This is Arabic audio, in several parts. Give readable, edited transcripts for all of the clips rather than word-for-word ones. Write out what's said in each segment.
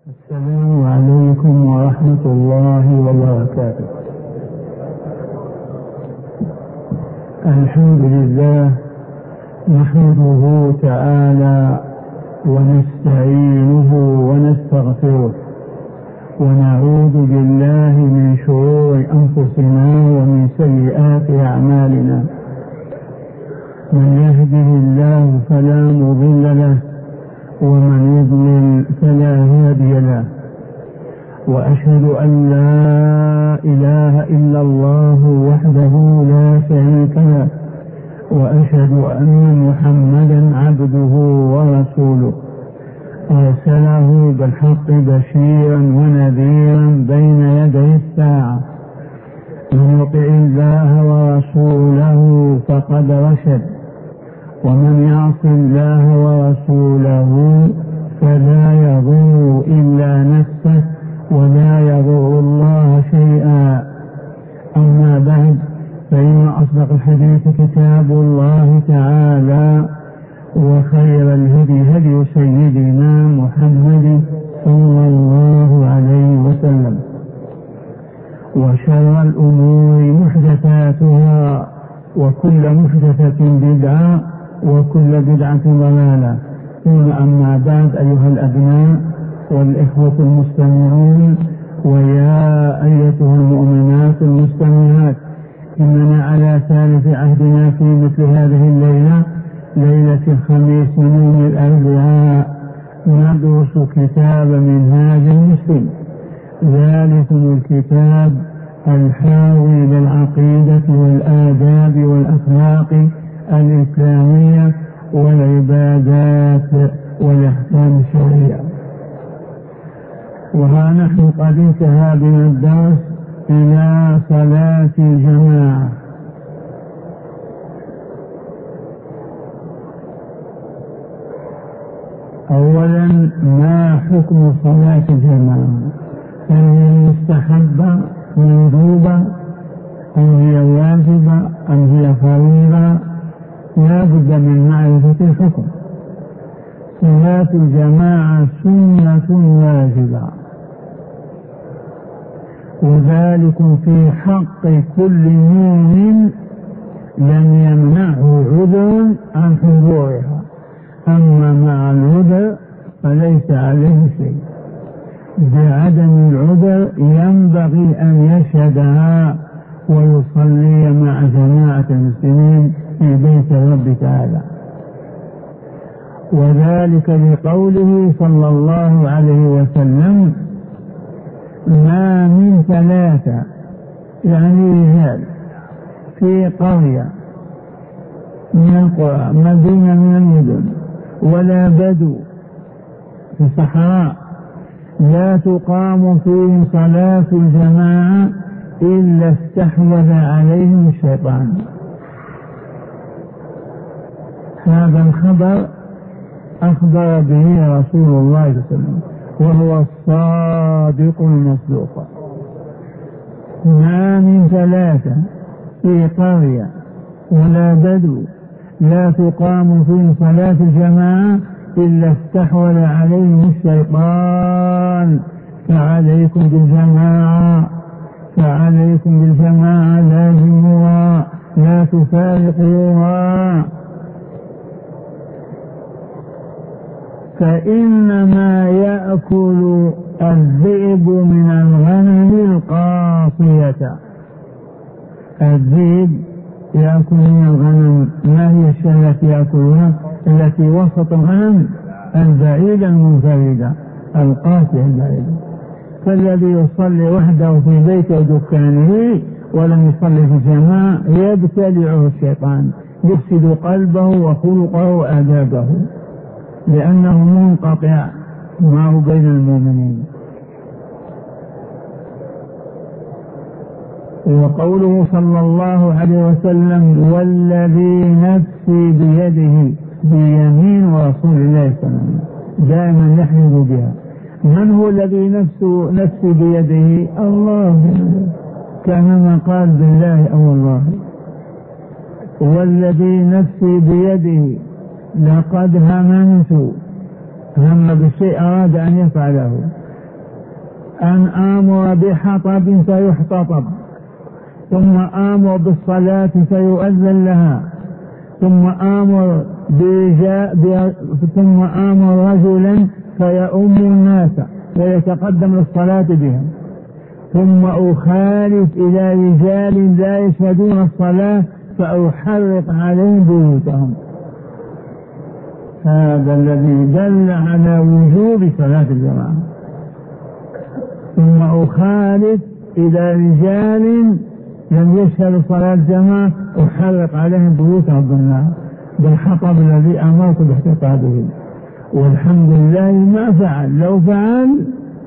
السلام عليكم ورحمة الله وبركاته. الحمد لله نحمده تعالى ونستعينه ونستغفره ونعوذ بالله من شرور أنفسنا ومن سيئات أعمالنا. من يهده الله فلا مضل له ومن يضلل فلا هادي له، وأشهد أن لا إله إلا الله وحده لا شريك له، وأشهد أن محمدا عبده ورسوله أرسله بالحق بشيرا ونذيرا بين يدي الساعة. من يطع الله ورسوله فقد رشد، ومن يعص الله ورسوله فلا يضر إلا نفسه ولا يضر الله شيئا. أما بعد، فإن أصدق الحديث كتاب الله تعالى، وخير الهدي هدي سيدنا محمد صلى الله عليه وسلم، وشر الأمور محدثاتها، وكل محدثة بدعة، وكل بدعة ضلالة. ثم أما بعد، أيها الأبناء والإخوة المستمعون، ويا أيتها المؤمنات المستمعات، إننا على ثالث عهدنا في مثل هذه الليلة، ليلة الخميس من يوم الأربعاء، ندرس كتاب منهاج المسلم، ذلكم الكتاب الحاوي للعقيدة والآداب والأخلاق الإسلامية والعبادات والأحكام الشرعية. وها نحن قد انتهى بنا الدرس إلى صلاة الجماعة. أولا، ما حكم صلاة الجماعة؟ هل هي مستحبة مندوبة أم هي واجبة أم هي فريضة؟ لا بد من معرفة الحكم. صلاة الجماعة سنة واجبة، وذلك في حق كل مؤمن لم يمنعه عذر عن حضورها، أما مع العذر فليس عليه شيء. بعدم العذر ينبغي أن يشهدها ويصلي مع جماعة المسلمين في بيت الرب تعالى، وذلك لقوله صلى الله عليه وسلم: ما من ثلاثة، يعني رجال، في قرية من القرى، مدينة من المدن، ولا بدو في الصحراء، لا تقام فيهم صلاة الجماعة إلا استحوذ عليهم الشيطان. هذا الخبر أخبر به رسول الله صلى الله عليه وسلم، وهو الصادق المصدوق. ما من ثلاثة في قرية ولا بدو لا تقام فيهم صلاة الجماعة إلا استحوذ عليهم الشيطان، فعليكم بالجماعة، فعليكم بالجماعة، لازموها لا تفارقوها. فإنما يأكل الذئب من الغنم القاصية. الذئب يأكل من الغنم، ما هي الشيء التي يأكلها؟ التي وسط الغنم، البعيدة المنفردة، القاسية البعيدة. فالذي يصلي وحده في بيته ودكانه ولم يصلي في جماعة يبتلعه الشيطان، يفسد قلبه وخلقه وآدابه، لأنه منقطع معه بين المؤمنين. وقوله صلى الله عليه وسلم: والذي نفسي بيده، بيمين رسول الله صلى الله عليه وسلم، دائما يحلف بها. من هو الذي نفسي بيده؟ الله، كما قال بالله أو الله. والذي نفسي بيده لقد هممت، هم بالشيء أراد أن يفعله، أن آمر بحطب فيحتطب، ثم آمر بالصلاة فيؤذن لها، ثم آمر رجلا فيؤم الناس ويتقدم للصلاة بهم، ثم أخالف إلى رجال لا يشهدون الصلاة فأحرق عليهم بيوتهم. هذا الذي دل على وجوب صلاة الجماعة. ثم أخالف إلى رجال لم يشهدوا صلاة الجماعة أحرق عليهم بيوتهم بالحطب الذي أمرت باحتطابه، والحمد لله ما فعل. لو فعل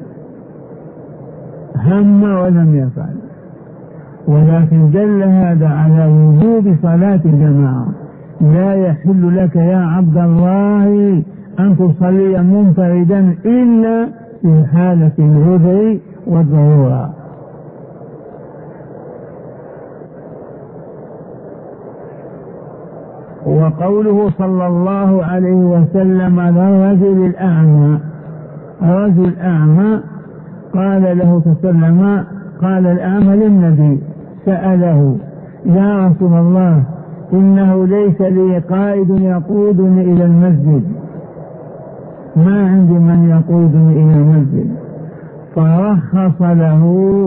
هم ولم يفعل، ولكن دل هذا على وجوب صلاة الجماعة. لا يحل لك يا عبد الله أن تصلي منفردا إلا في حالة العذر والضرورة. وقوله صلى الله عليه وسلم على الرجل الأعمى، الرجل الأعمى قال له تسلم، قال الأعمى للنبي سأله يا رسول الله إنه ليس لي قائد يقودني إلى المسجد، ما عندي من يقودني إلى المسجد، فرخص له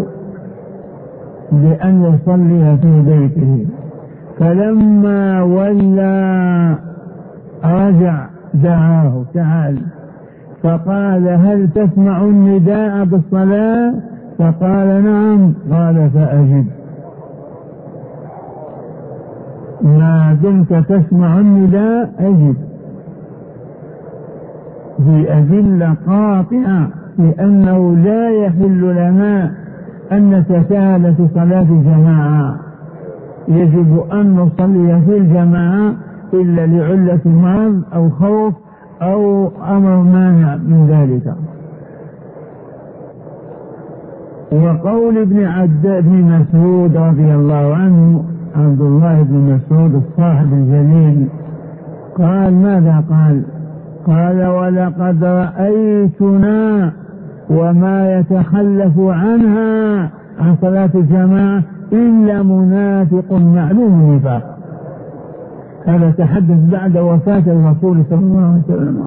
بأن يصلي في بيته. فلما ولى رجع دعاه تعال فقال هل تسمع النداء بالصلاة؟ فقال نعم. قال فأجب، ما دمت تسمع النداء أجب. في أدلة قاطعة لأنه لا يحل لنا أن نتساهل في صلاة الجماعة، يجب أن نصلي في الجماعة إلا لعلة مرض أو خوف أو أمر مانع من ذلك. وقول ابن مسعود رضي الله عنه، عبد الله بن مسعود الصاحب الجليل، قال ماذا قال؟ قال ولقد رأيتنا وما يتخلف عنها عن صلاة الجماعة إلا منافق معلوم النفاق. هذا تحدث بعد وفاة الرسول صلى الله عليه وسلم.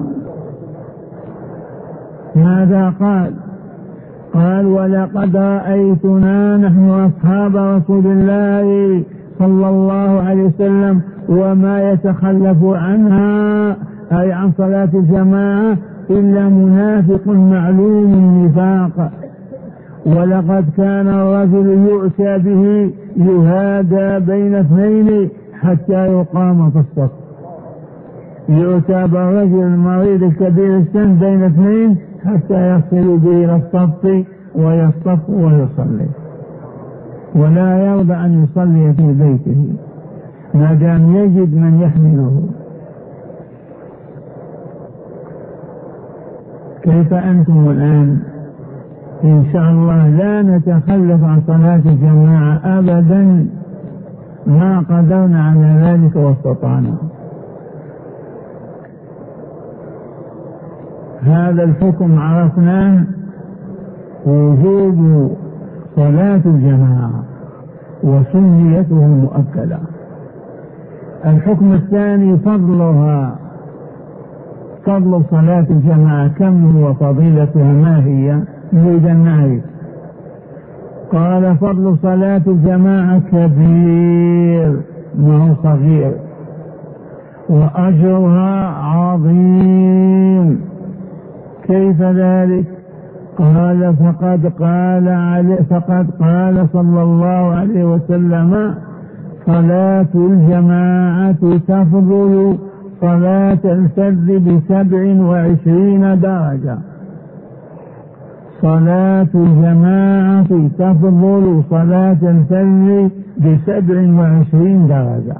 ماذا قال؟ قال ولقد رأيتنا نحن أصحاب رسول الله صلى الله عليه وسلم وما يتخلف عنها أي عن صلاة الجماعة إلا منافق معلوم النفاق. ولقد كان الرجل يؤتى به يهادى بين اثنين حتى يقام في الصف، يؤتى بالرجل المريض الكبير السن بين اثنين حتى يصل به إلى الصف ويصطف ويصلي، ولا يرضى أن يصلي في بيته ما دام يجد من يحمله. كيف أنتم الآن؟ إن شاء الله لا نتخلف عن صلاة الجماعة أبدا ما قدرنا على ذلك واستطعنا. هذا الحكم عرفناه، وجوب صلاة الجماعة وسنيته مؤكدة. الحكم الثاني فضلها، فضل صلاة الجماعة كم هو وفضيلتها ما هي؟ نريد أن نعرف. قال فضل صلاة الجماعة كبير ما هو صغير، وأجرها عظيم. كيف ذلك؟ قال فقد قال صلى الله عليه وسلم صلاة الجماعة تفضل صلاة الفرد ب27 درجة. صلاة الجماعة تفضل صلاة الفرد ب27 درجة.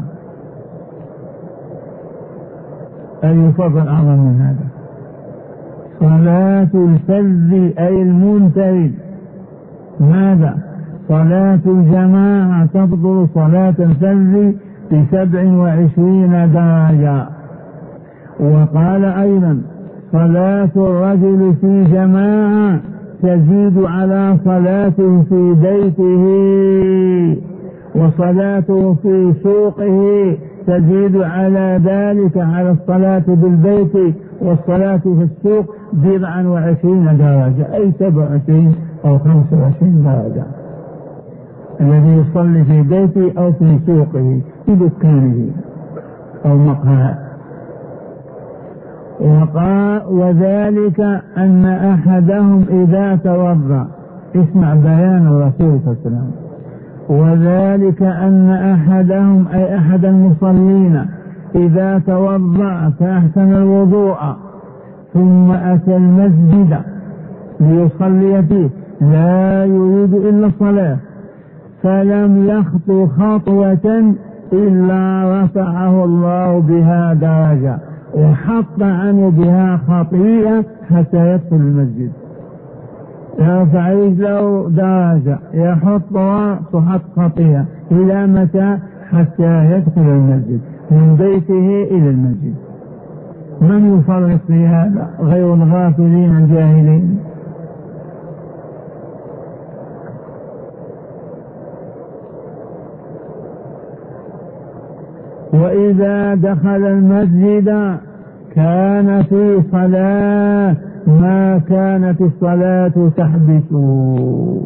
أي فضل أعظم من هذا؟ صلاة الفرد أي المنفرد. ماذا؟ صلاة الجماعة تفضل صلاة الفرد ب27 درجة. وقال أيضا صلاة الرجل في جماعة تزيد على صلاته في بيته، وصلاته في سوقه تزيد على ذلك، على الصلاة بالبيت والصلاة في السوق 27 درجة، أي 27 أو 25 درجة. الذي يصلي في بيته أو في سوقه في دكانه أو مقهاه. وذلك أن أحدهم إذا توضأ، اسمع بيان الرسول صلى الله عليه وسلم، وذلك أن أحدهم أي أحد المصلين إذا توضأ فأحسن الوضوء ثم أتى المسجد ليصلي فيه لا يريد إلا الصلاة فلم يخطو خطوة إلا رفعه الله بها درجة وحط عنه بها خطيئة حتى يدخل المسجد. يرفع رجله درجة، يحط رأسه خطيئة، إلى متى؟ حتى يدخل المسجد، من بيته إلى المسجد. من يفرق في هذا غير الغافلين الجاهلين؟ وإذا دخل المسجد كان في صلاة ما كانت الصلاة تحبسه.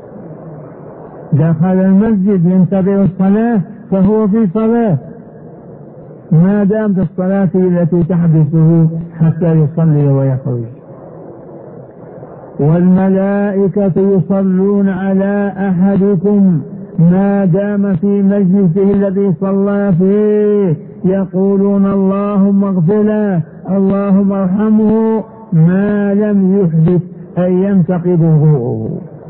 دخل المسجد ينتظر الصلاة فهو في صلاة ما دامت الصلاة التي تحبسه حتى يصلي ويخرج. والملائكة يصلون على أحدكم ما دام في مجلسه الذي صلى فيه، يقولون اللهم اغفر له اللهم ارحمه ما لم يحدث أن ينتقض وضوءه.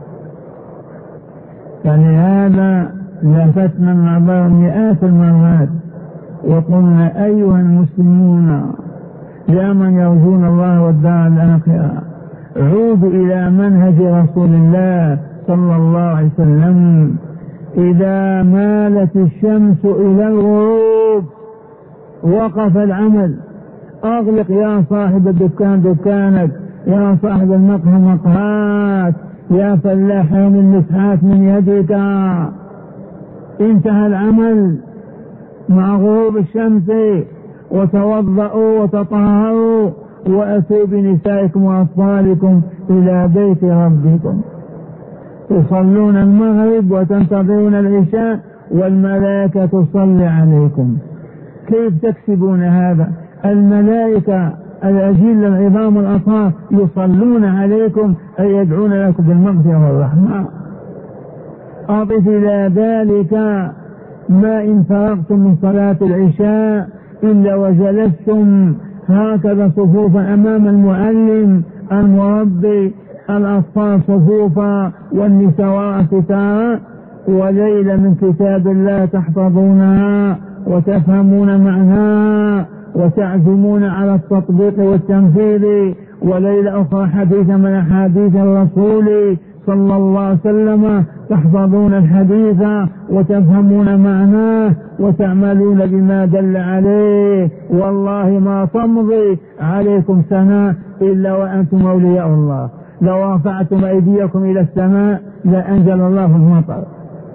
فلهذا لفتنا النظر مئات المرات وقلنا أيها المسلمون يا من يرجون الله والدار الآخرة، عودوا إلى منهج رسول الله صلى الله عليه وسلم. إذا مالت الشمس إلى الغروب وقف العمل، أغلق يا صاحب الدكان دكانك، يا صاحب المقهى مقهاك، يا فلاح يوم المسحات من يدك. انتهى العمل مع غروب الشمس، وتوضأوا وتطهروا وأتوا بنسائكم وأطفالكم إلى بيت ربكم. تصلون المغرب وتنتظرون العشاء والملائكة تصلي عليكم. كيف تكسبون هذا؟ الملائكة الأجل العظام الأطهار يصلون عليكم أي يدعون لكم بالمغفرة والرحمة. أضف إلى ذلك ما إن فرغتم من صلاة العشاء إلا وجلستم هكذا صفوفا أمام المعلم المربي، الأطفال صفوفا والنساء ستارا، وليلة من كتاب الله تحفظونها وتفهمون معناها وتعزمون على التطبيق والتنفيذ، وليلة أخرى حديثا من أحاديث الرسول صلى الله عليه وسلم تحفظون الحديث وتفهمون معناه وتعملون بما دل عليه. والله ما تمضي عليكم سنة إلا وأنتم أولياء الله، لو رفعتم أيديكم إلى السماء لأنزل الله المطر.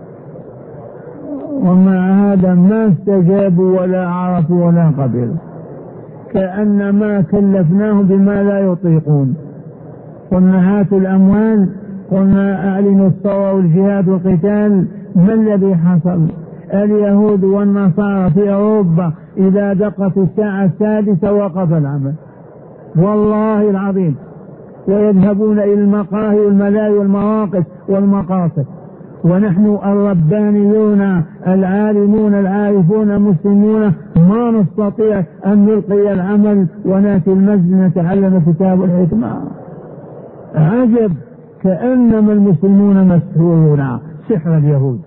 ومع هذا ما استجابوا ولا عرفوا ولا قبلوا، كأنما كلفناهم بما لا يطيقون. قلنا هاتوا الأموال، قلنا أعلنوا الثورة والجهاد والقتال، ما الذي حصل؟ اليهود والنصارى في أوروبا إذا دقت الساعة السادسة وقف العمل والله العظيم، ويذهبون إلى المقاهي والملاهي والمواقف والمقاصد. ونحن الربانيون العالمون العارفون المسلمون ما نستطيع أن نلقي العمل ونأتي المسجد نتعلم كتاب الحكمة. عجب، كأنما المسلمون مسحورون سحر اليهود.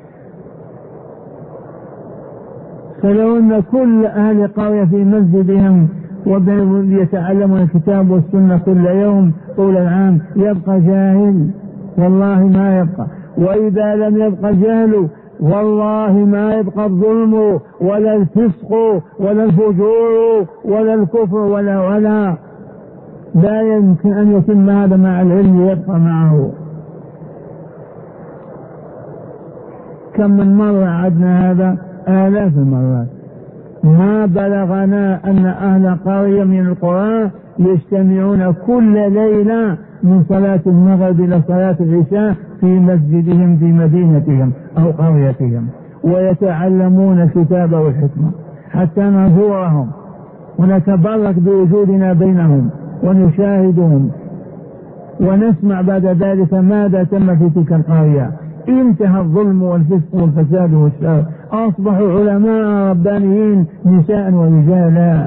فلو أن كل أهل قرية في مسجدهم ويتعلمون الكتاب والسنة كل يوم طول العام يبقى جاهل؟ والله ما يبقى. وإذا لم يبقى جهل والله ما يبقى الظلم ولا الفسق ولا الفجور ولا الكفر ولا لا يمكن أن يتم هذا مع العلم يبقى معه. كم من مرة عدنا هذا؟ آلاف المرات. ما بلغنا أن أهل قرية من القرى يجتمعون كل ليلة من صلاة المغرب إلى صلاة العشاء في مسجدهم في مدينتهم أو قريتهم، ويتعلمون الكتاب والحكمة حتى نزورهم ونتبرك بوجودنا بينهم ونشاهدهم ونسمع بعد ذلك ماذا تم في تلك القرية. انتهى الظلم والفسق والفساد والشر، أصبحوا علماء ربانيين نساء ورجالا.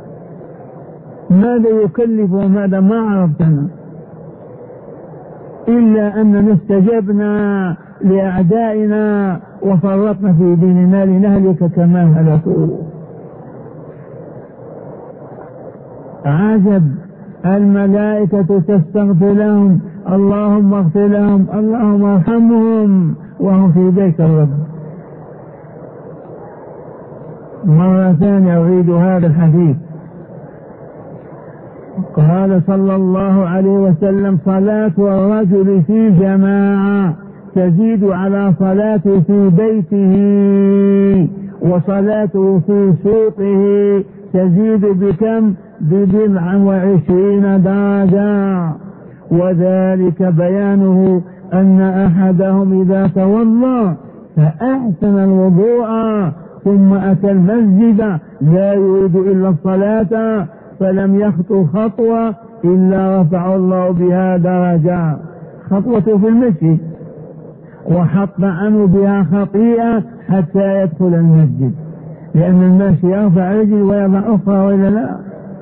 ماذا يكلفهم هذا؟ ما عرفتنا إلا أننا استجبنا لأعدائنا وفرطنا في ديننا لنهلك كما هلكوا. عجب، الملائكة تستغفر لهم، اللهم اغفر لهم، اللهم ارحمهم، وهم في بيت الرب. مرة ثانية أعيد هذا الحديث. قال صلى الله عليه وسلم: صلاة الرجل في جماعة تزيد على صلاته في بيته، وصلاته في سوقه تزيد بكم؟ ب27 درجة. وذلك بيانه أن أحدهم إذا توضأ فأحسن الوضوء ثم أتى المسجد لا يريد إلا الصلاة فلم يخطو خطوة إلا رفع الله بها درجة، خطوة في المسجد، وحط عنه بها خطيئة حتى يدخل المسجد، لأن الماشي يرفع رجل ويضع أخرى وإلا لا.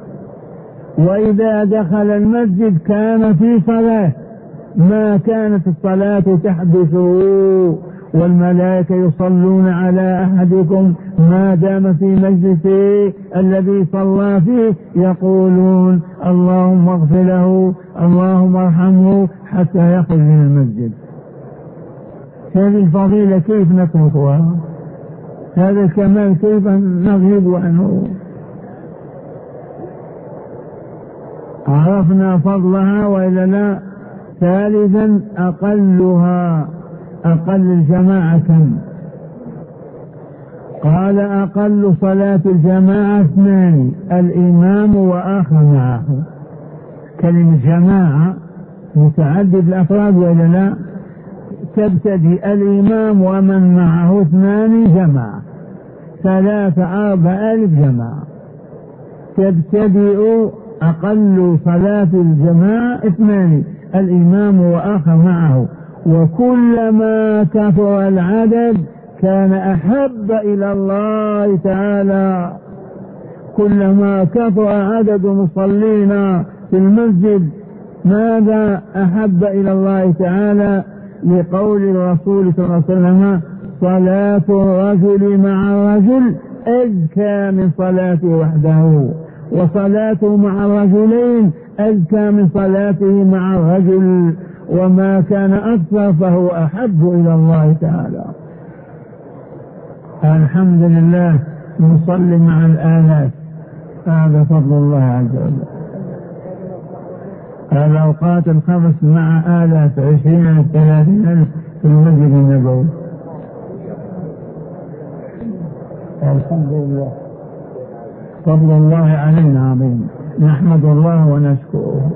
وإذا دخل المسجد كان في صلاة، ما كانت الصلاة تحبسه، والملائكة يصلون على أحدكم ما دام في مجلسه الذي صلى فيه، يقولون اللهم اغفر له، اللهم ارحمه، حتى يخرج من المسجد. هذه الفضيلة كيف نتركها؟ هذا الكمال كيف نغيب عنه؟ عرفنا فضلها وإلا لا؟ ثالثا أقلها، أقل الجماعة كم؟ قال: أقل صلاة الجماعة 2، الإمام وآخر معه. كلمة جماعة متعدد الأفراد وإلا لا؟ تبتدي الإمام ومن معه 2 جماعة، 3-4 جماعة. تبتدئ أقل صلاة الجماعة 2، الإمام وآخر معه. وكلما كثر العدد كان أحب إلى الله تعالى. كلما كثر عدد مصلين في المسجد ماذا أحب إلى الله تعالى؟ لقول الرسول صلى الله عليه وسلم: صلاة الرجل مع الرجل أزكى من صلاته وحده، وصلاته مع الرجلين أزكى من صلاته مع الرجل، وما كان أكثر فهو أحب إلى الله تعالى. الحمد لله، نصلي مع الآلاف، هذا فضل الله عز وجل. الأوقات الخمس مع آلاف، 20-30 في المسجد النبوي. الحمد لله، فضل الله علينا عظيم، نحمد الله ونشكره.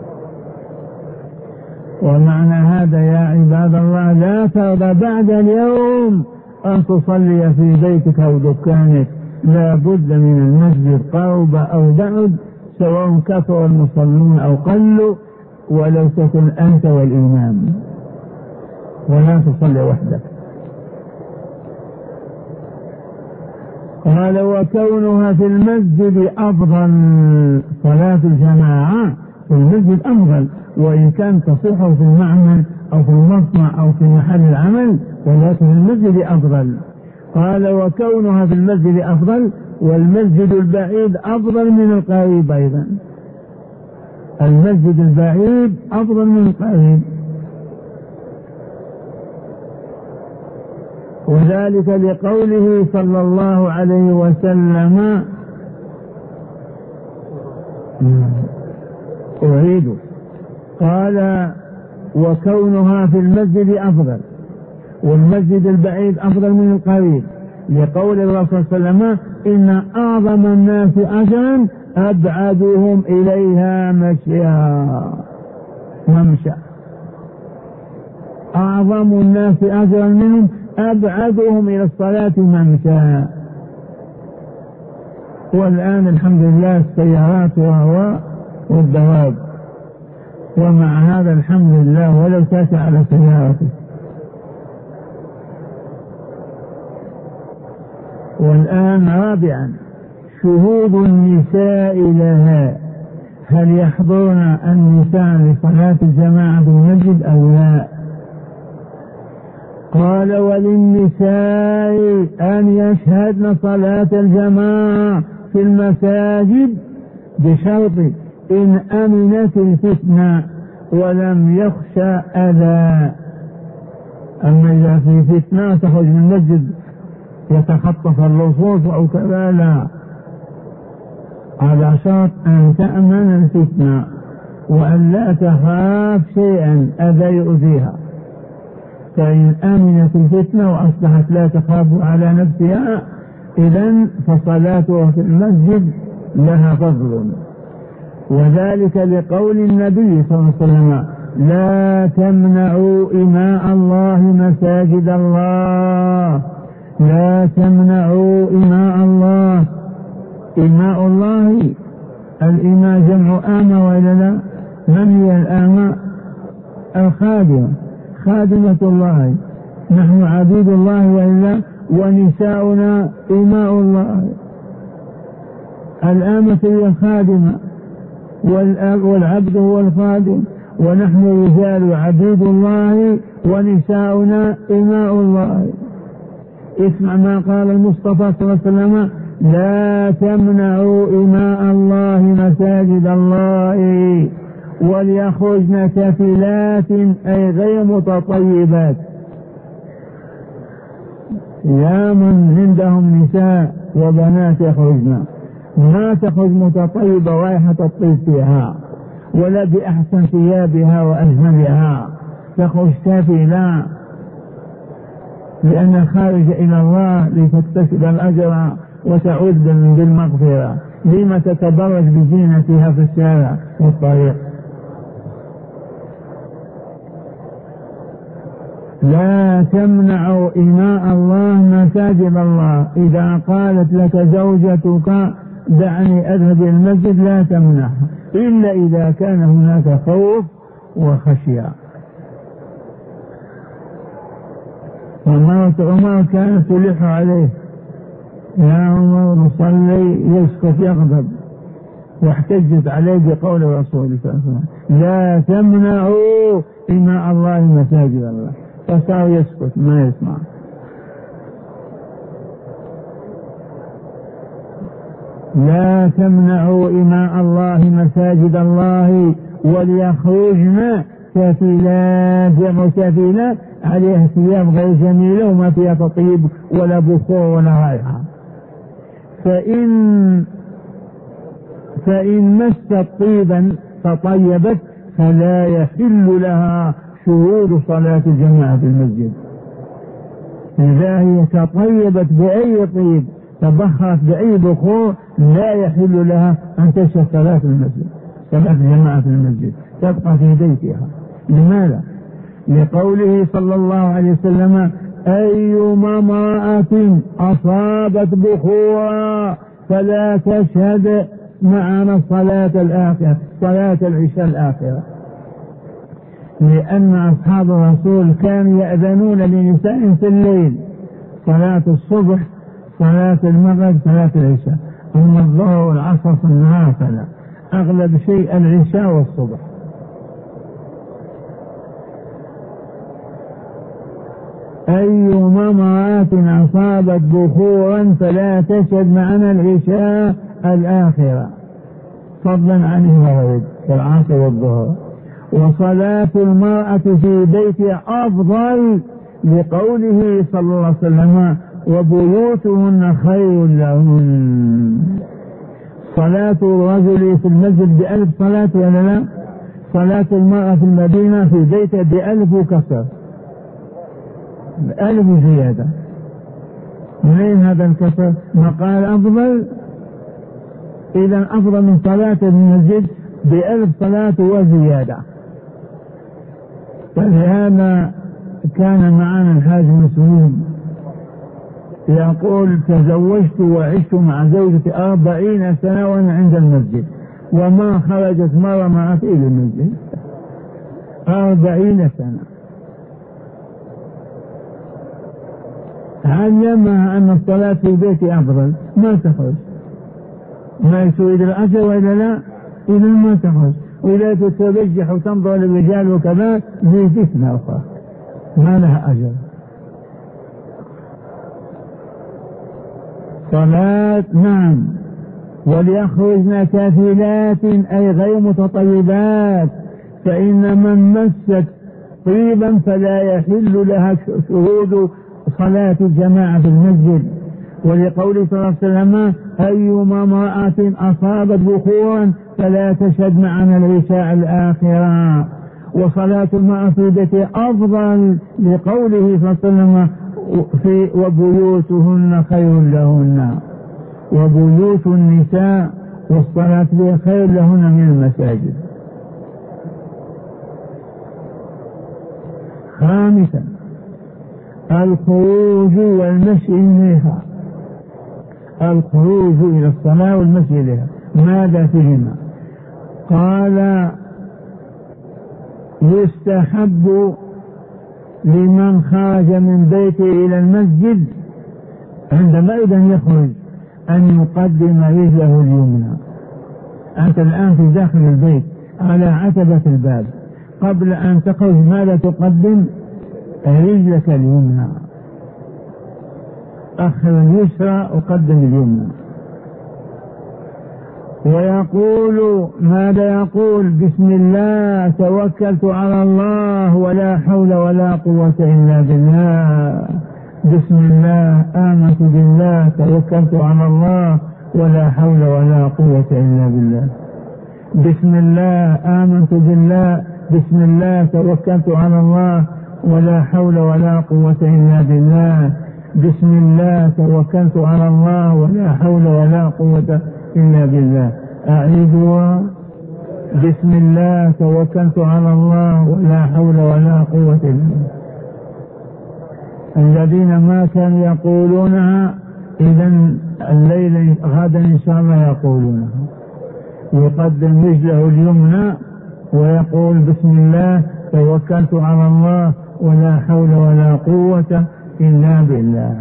ومعنى هذا يا عباد الله: لا ترضى بعد اليوم أن تصلي في بيتك أو دكانك، لا بد من المسجد قرب أو بعد، سواء كثر المصلون أو قلوا، ولو تكن أنت والإمام، ولا تصلي وحدك. قال: وكونها في المسجد أفضل، صلاة الجماعة في المسجد أفضل، وإن كان تصح في المعمل أو في المصنع أو في محل العمل، ولكن في المسجد أفضل. قال: وكونها في المسجد أفضل، والمسجد البعيد أفضل من القريب أيضا، المسجد البعيد أفضل من القريب. وذلك لقوله صلى الله عليه وسلم: أعيد. قال وكونها في المسجد أفضل، والمسجد البعيد أفضل من القريب، لقول الرسول صلى الله عليه وسلم إن أعظم الناس أجرا أبعدهم إليها ممشى. أعظم الناس أجرا منهم أبعدهم إلى الصلاة ممشى. والآن الحمد لله السيارات والدواب، ومع هذا الحمد لله ولو تأتي على سيارته. والآن رابعا شهود النساء لها، هل يحضرن النساء لصلاة الجماعة في المسجد أو لا؟ قال وللنساء أن يشهدن صلاة الجماعة في المساجد بشرط إن أمنت الفتنة ولم يخشى أذى. أما إذا في فتنة تخرج من المسجد يتخطف اللصوص أو كذا لا، على شرط أن تأمن الفتنة وأن لا تخاف شيئا أذى يؤذيها. فإن آمنت الفتنة وأصبحت لا تخاف على نفسها إذن فصلاتها في المسجد لها فضل. وذلك لقول النبي صلى الله عليه وسلم لا تمنعوا إماء الله مساجد الله، لا تمنعوا إماء الله. إماء الله الإماء جمع آمة وإلا لا؟ من هي الآمة؟ الخادمة، خادمة الله، نحن عبيد الله وإلا، ونساؤنا إماء الله. الآمة هي الخادمة والعبد هو الخادم، ونحن رجال عبيد الله ونساؤنا إماء الله. اسمع ما قال المصطفى صلى الله عليه وسلم لا تمنعوا إماء الله مساجد الله وليخرجن كفلات أي غير متطيبات. يا من عندهم نساء وبنات يخرجن، ما تخرج متطيبة رائحة الطيب فيها ولا بأحسن ثيابها وأجملها، تخرج كافلة لأن خارج إلى الله لتكتسب الأجر وتعود بالمغفرة. لما تتبرج بزينتها في الشارع والطريق؟ لا تمنعوا إماء الله مساجد الله. إذا قالت لك زوجتك دعني أذهب إلى المسجد لا تمنعها إلا إذا كان هناك خوف وخشية. ومرة عمر كانت تلح عليه يا عمر نصلي، يسكت يغضب، واحتجت عليه بقول الرسول صلى الله عليه وسلم لا تمنعوا إماء الله مساجد الله، فصار يسكت ما يسمع. لا تمنعوا إماء الله مساجد الله وليخرجن كفلات، جمع كفلات عليها ثياب غير جميلة وما فيها تطيب ولا بخور ولا رائحة. فإن مست طيبا تطيبت فلا يحل لها شهود صلاة الجماعة في المسجد. إذا هي تطيبت بأي طيب تبخرت بأي بخور لا يحل لها أن تشهد صلاة المسجد، صلاة الجماعة في المسجد، تبقى في بيتها. لماذا؟ لقوله صلى الله عليه وسلم أيما امرأة أصابت بخورا فلا تشهد معنا صلاة الآخرة، صلاة العشاء الآخرة. لأن أصحاب الرسول كانوا يأذنون لنساء في الليل صلاة الصبح، صلاة المغرب، صلاة العشاء. أما الظهر والعصر في النهار فلا، أغلب شيء العشاء والصبح. أيما امرأة أصابت بخورا فلا تشهد معنا العشاء الآخرة، فضلا عن المغرب كالعصر والظهر. وصلاة المرأة في بيتها أفضل لقوله صلى الله عليه وسلم وبيوتهن خير لهن. صلاة الرجل في المسجد ب1000 صلاة ولا لا؟ صلاة المرأة في المدينة في بيتها ب1000 وكسر، 1000 زيادة. منين هذا الكسر؟ ما قال أفضل؟ إذا أفضل من صلاة المسجد ب1000 صلاة وزيادة. فلهذا كان معنا الحاج مسعود يقول تزوجت وعشت مع زوجتي 40 سنة وأنا عند المسجد، وما خرجت مرة معتي إلى المسجد 40 سنة. علمها أن الصلاة في البيت أفضل، ما تخرج، ما تريد الأجر وإلا لا، إذا ما تخرج، وإذا تتبجح وتنظر للرجال وكذا زي فتنة أخرى ما لها أجر. صلاة نعم. وليخرجن كافلات أي غير متطيبات، فإن من مست طيبا فلا يحل لها شهود صلاة الجماعة في المسجد. ولقوله صلى الله عليه وسلم أيما امرأة أصابت بخورا فلا تشهد معنا العشاء الآخرة. وصلاة المرأة في بيتها أفضل لقوله صلى الله عليه وسلم وبيوتهن خير لهن، وبيوت النساء والصلاة بها خير لهن من المساجد. خامسا الخروج والمشي إليها، الخروج إلى الصلاة والمشي إليها ماذا فيهما؟ قال يستحب لمن خرج من بيته إلى المسجد عندما إذا يخرج أن يقدم رجله اليمنى. أنت الآن في داخل البيت على عتبة الباب، قبل أن تخرج ماذا تقدم؟ رجلك اليمنى، أخر اليسرى وقدم اليمنى. ويقول ماذا يقول؟ بسم الله توكلت على الله ولا حول ولا قوة إلا بالله. بسم الله آمنت بالله توكلت على الله ولا حول ولا قوة إلا بالله. بسم الله آمنت بالله، بسم الله توكلت على الله ولا حول ولا قوة إلا بالله. بسم الله توكلت على الله ولا حول ولا قوة إلا بالله. أعيدها. بسم الله توكلت على الله ولا حول ولا قوة إلا بالله. الذين ما كانوا يقولونها إذا الليل غدا إن شاء الله يقولونها. يقدم رجله اليمنى ويقول بسم الله توكلت على الله ولا حول ولا قوة إلا بالله.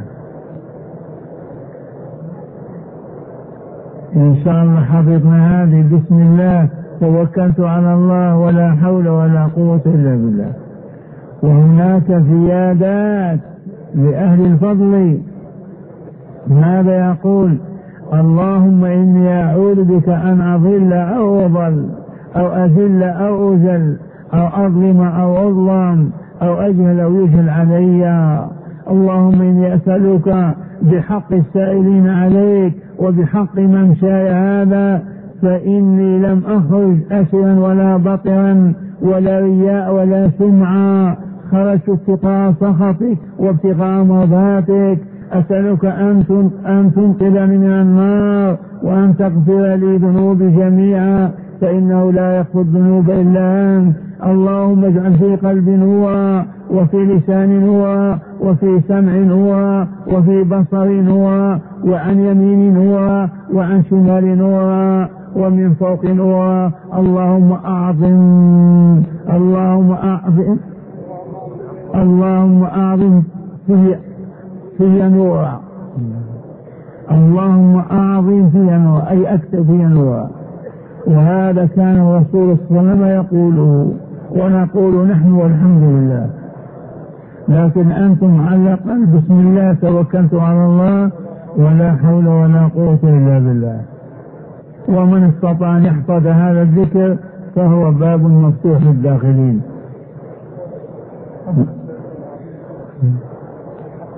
إن شاء الله حفظنا هذه بسم الله توكلت على الله ولا حول ولا قوة إلا بالله. وهناك زيادات لأهل الفضل. ماذا يقول؟ اللهم إني أعوذ بك أن أضل أو أضل أو أذل أو أذل أو أظلم أو أظلم أو أجهل أو يجهل علي. اللهم إني أسألك بحق السائلين عليك وبحق من شاء هذا، فإني لم أخرج أسرا ولا بطرا ولا رياء ولا سمعا، خرجت ابتغاء سخطك وابتغاء مرضاتك. أسألك أن تنقذني من النار وأن تغفر لي ذنوبي جميعا، فإنه لا يغفر الذنوب إلا أنت. اللهم اجعل في قلبي نورا وفي لسان نورا وفي سمع نورا وفي بصر نورا وعن يمين نورا وعن شمال نورا ومن فوق نورا. اللهم أعظم، اللهم أعظم، اللهم أعظم في نورا، اللهم أعظم في نورا أي أكثر في نورا. وهذا كان الرسول صلى الله عليه وسلم يقوله ونقول نحن والحمد لله. لكن أنتم على قلب بسم الله توكلت على الله ولا حول ولا قوة إلا بالله. ومن استطاع أن يحفظ هذا الذكر فهو باب مفتوح للداخلين.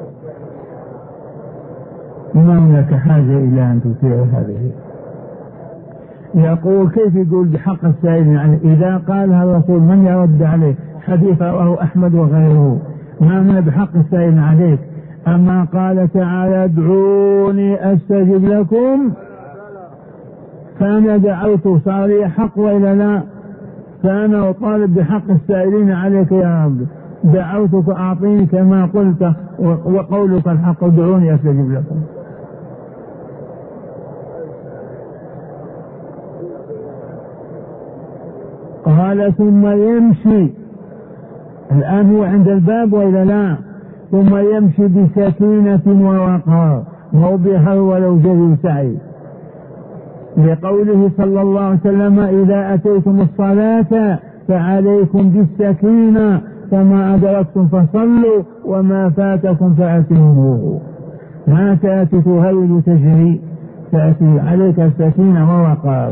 ما لك حاجة إلى أن تطيع هذه. يقول كيف يقول بحق السائل؟ يعني إذا قالها الرسول من يرد عليه؟ حديث رواه أحمد وغيره، ما من بحق السائل عليك. أما قال تعالى ادعوني أستجب لكم، فأنا دعوت صار لي حق وإلا لا؟ فأنا أطالب بحق السائلين عليك يا رب، دعوتك أعطيني كما قلت وقولك الحق ادعوني أستجب لكم. قال ثم يمشي، الآن هو عند الباب وإلا لا؟ ثم يمشي بسكينة ووقار، مو بهر ولو جري سعي، لقوله صلى الله عليه وسلم إذا أتيتم الصلاة فعليكم بالسكينة، فما أدركتم فصلوا وما فاتكم فأتموه. ما تأتي تهيل تجري، تأتي عليك السكينة ووقار.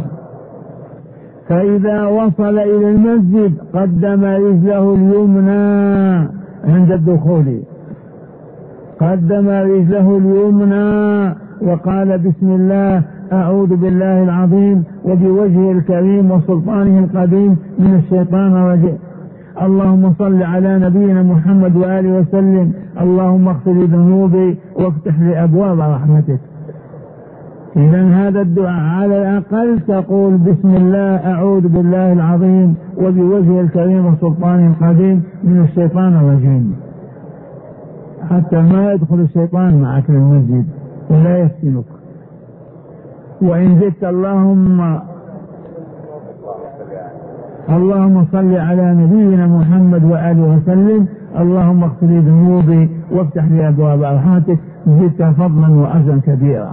فإذا وصل إلى المسجد قدم رجله اليمنى عند الدخول، قدم رجله اليمنى وقال بسم الله أعوذ بالله العظيم وبوجهه الكريم وسلطانه القديم من الشيطان الرجيم. اللهم صل على نبينا محمد وآله وسلم. اللهم اغفر لي ذنوبي وافتح لي أبواب رحمتك. إذن هذا الدعاء على الأقل تقول بسم الله أعوذ بالله العظيم وبوجهه الكريم وسلطانه القديم من الشيطان الرجيم، حتى ما يدخل الشيطان معك للمسجد ولا يفتنك. وإن زدت اللهم صل على نبينا محمد وآله وسلم. اللهم اغفر لي ذنوبي وافتح لي أبواب رحمتك، زدت فضلا وأجرا كبيرا.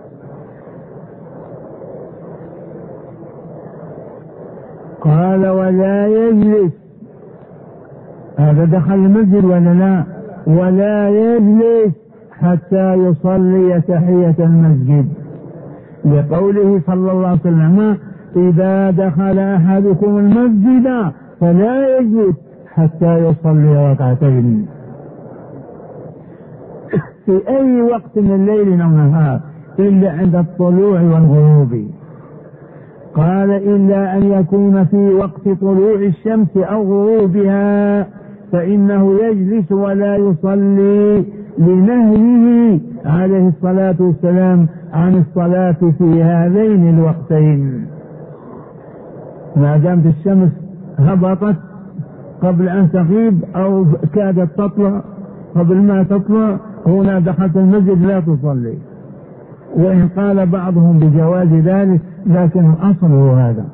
قال ولا يجلس، هذا دخل المسجد ولا لا؟ ولا يجلس حتى يصلي تحية المسجد، لقوله صلى الله عليه وسلم إذا دخل أحدكم المسجد فلا يجلس حتى يصلي ركعتين في أي وقت من الليل أو النهار إلا عند الطلوع والغروب. قال إلا أن يكون في وقت طلوع الشمس أو غروبها فإنه يجلس ولا يصلي، لنهيه عليه الصلاة والسلام عن الصلاة في هذين الوقتين. ما دامت الشمس هبطت قبل أن تغيب أو كادت تطلع قبل ما تطلع هنا دخلت المسجد لا تصلي، وإن قال بعضهم بجواز ذلك لكن أصله هذا.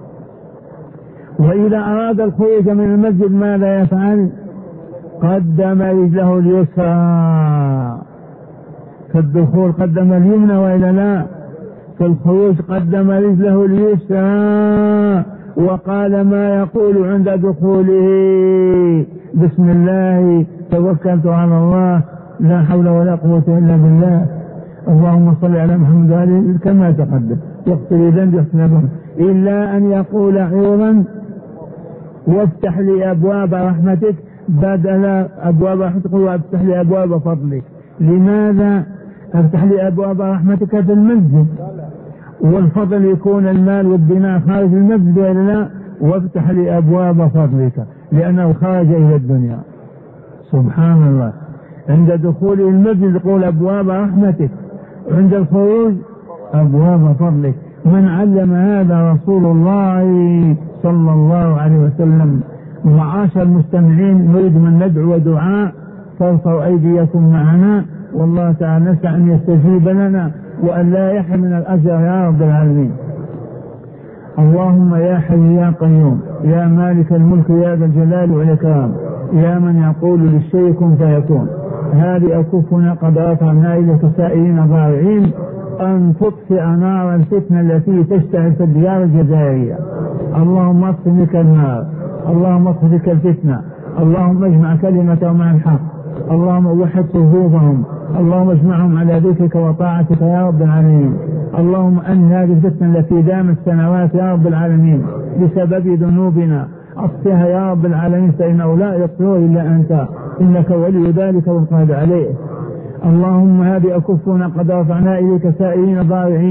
وإذا أراد الخروج من المسجد ماذا يفعل؟ قدم رجله اليسرى، في الدخول قدم اليمنى وإلا لا؟ في الخروج قدم رجله اليسرى، وقال ما يقول عند دخوله بسم الله توكلت على الله لا حول ولا قوة إلا بالله، اللهم صل على محمد وآله كما تقدم، يغفر لي ذنبي يغفر، إلا أن يقول عوضا وافتح لي أبواب رحمتك بدل أبواب رحمتك وافتح لي أبواب فضلك. لماذا افتح لي أبواب رحمتك في المسجد والفضل يكون المال والبناء خارج المسجد ولا لا؟ وافتح لي أبواب فضلك لأنه خرج إلى الدنيا. سبحان الله، عند دخول المسجد يقول أبواب رحمتك، عند الخروج أبواب فضلك. من علم هذا رسول الله صلى الله عليه وسلم. معاشر المستمعين نريد من ندعو دعاء، فارفعوا أيديكم معنا، والله تعالى نسأل أن يستجيب لنا وأن لا يحرمنا الأجر يا رب العالمين. اللهم يا حي يا قيوم يا مالك الملك يا ذا الجلال والإكرام، يا من يقول للشيء كن فيكون، هذه أكفنا قد رفعنا إليك سائلين ضارعين أن تطفئ نار الفتنة التي تشتعل في الديار الجزائرية. اللهم اطفئ بك النار، اللهم اطفئ بك الفتنة، اللهم اجمع كلمتهم مع الحق، اللهم وحد صفوفهم، اللهم اجمعهم على ذكرك وطاعتك يا رب العالمين. اللهم أن هذه الفتنة التي دامت سنوات يا رب العالمين بسبب ذنوبنا أطفئها يا رب العالمين، فإنه لا يطفئه إلا أنت، إنك ولي ذلك والقادر عليه. اللهم هذه أكفنا قد رفعنا إليك سائلين ضارعين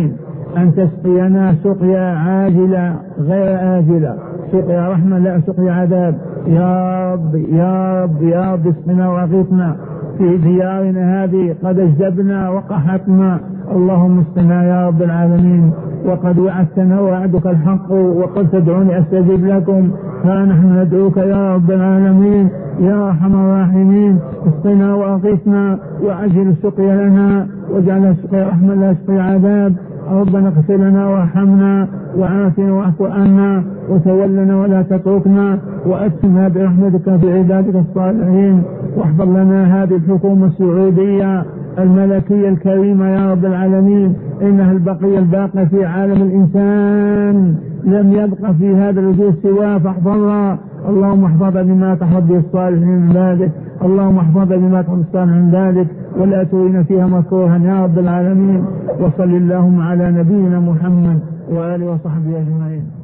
أن تسقينا سقيا عاجلة غير آجلة، سقيا رحمة لا سقيا عذاب. يا رب يا رب يا رب اسقنا وأغثنا في ديارنا هذه، قد اجدبنا وقحطنا، اللهم اسقنا يا رب العالمين. وقد وعدتنا وعدك الحق وقد تدعوني أستجب لكم، فنحن ندعوك يا رب العالمين يا أرحم الراحمين. اسقنا وأغثنا وعجل السقيا لنا واجعل السقيا رحمة لا سقيا عذاب. ربنا اغفر لنا وارحمنا وعافنا واعف عنا وتولنا ولا تتركنا وأتنا برحمتك في عبادك الصالحين. واحفظ لنا هذه الحكومة السعودية الملكية الكريمة يا رب العالمين، إنها البقية الباقية في عالم الإنسان، لم يبقى في هذا الوجود سواه، فاحفظها اللهم احفظها بما تحفظ به الصالحين من ذلك، اللهم احفظها بما تحفظ الصالحين من ذلك، ولا ترين فيها مكروها يا رب العالمين. وصل اللهم على نبينا محمد وآله وصحبه أجمعين.